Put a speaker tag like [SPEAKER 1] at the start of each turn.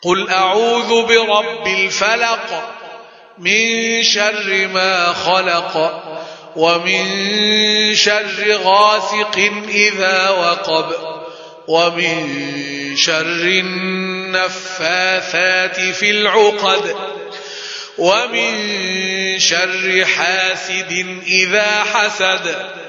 [SPEAKER 1] قل أعوذ برب الفلق من شر ما خلق ومن شر غاسق إذا وقب ومن شر النفاثات في العقد ومن شر حاسد إذا حسد